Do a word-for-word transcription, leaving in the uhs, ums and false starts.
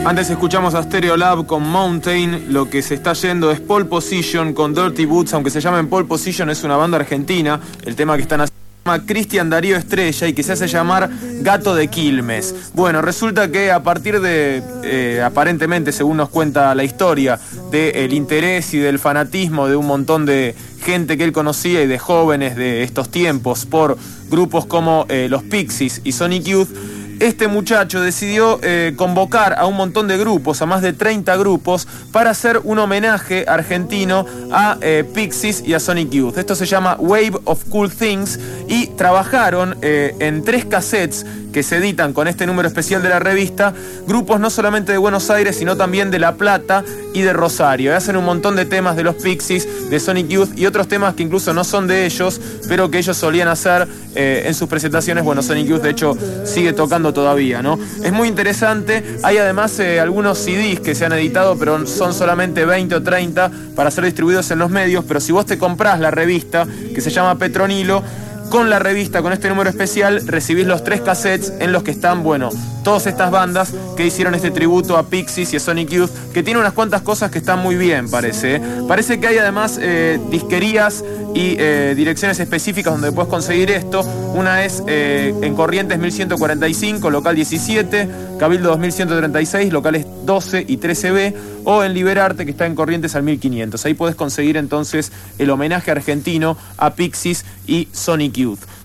Antes escuchamos a Stereolab con Mountain. Lo que se está yendo es Pole Position con Dirty Boots. Aunque se llamen Pole Position, es una banda argentina. El tema que están haciendo se llama Cristian Darío Estrella y que se hace llamar Gato de Quilmes. Bueno, resulta que a partir de, eh, aparentemente, según nos cuenta la historia, del interés y del fanatismo de un montón de gente que él conocía y de jóvenes de estos tiempos por grupos como eh, los Pixies y Sonic Youth, este muchacho decidió eh, convocar a un montón de grupos, a más de treinta grupos, para hacer un homenaje argentino a eh, Pixies y a Sonic Youth. Esto se llama Wave of Cool Things y trabajaron eh, en tres cassettes que se editan con este número especial de la revista, grupos no solamente de Buenos Aires, sino también de La Plata y de Rosario. Y hacen un montón de temas de los Pixies, de Sonic Youth y otros temas que incluso no son de ellos, pero que ellos solían hacer eh, en sus presentaciones. Bueno, Sonic Youth de hecho sigue tocando todavía, ¿no? Es muy interesante. Hay además eh, algunos C Ds que se han editado, pero son solamente veinte o treinta para ser distribuidos en los medios. Pero si vos te comprás la revista, que se llama Petronilo, con la revista, con este número especial, recibís los tres cassettes en los que están, bueno, todas estas bandas que hicieron este tributo a Pixies y a Sonic Youth, que tiene unas cuantas cosas que están muy bien, parece. ¿eh? Parece que hay además eh, disquerías y eh, direcciones específicas donde puedes conseguir esto. Una es eh, en Corrientes mil ciento cuarenta y cinco, local diecisiete, Cabildo dos mil ciento treinta y seis, locales doce y trece B, o en Liberarte, que está en Corrientes al mil quinientos. Ahí podés conseguir entonces el homenaje argentino a Pixies y Sonic Youth.